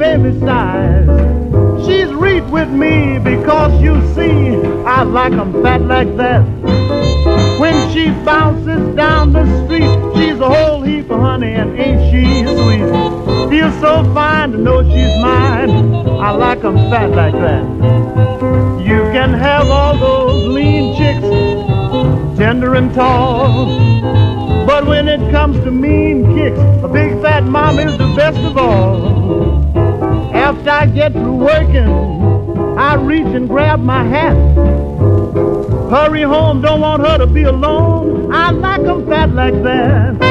baby size. She's reet with me because you see I like 'em fat like that. When she bounces down the street, she's a whole heap of honey and ain't she sweet? Feels so fine to know she's mine. I like 'em fat like that. You can have all those lean chicks, tender and tall, but when it comes to mean kicks, a big fat mama is the best of all. After I get through working, I reach and grab my hat. Hurry home, don't want her to be alone. I like 'em fat like that.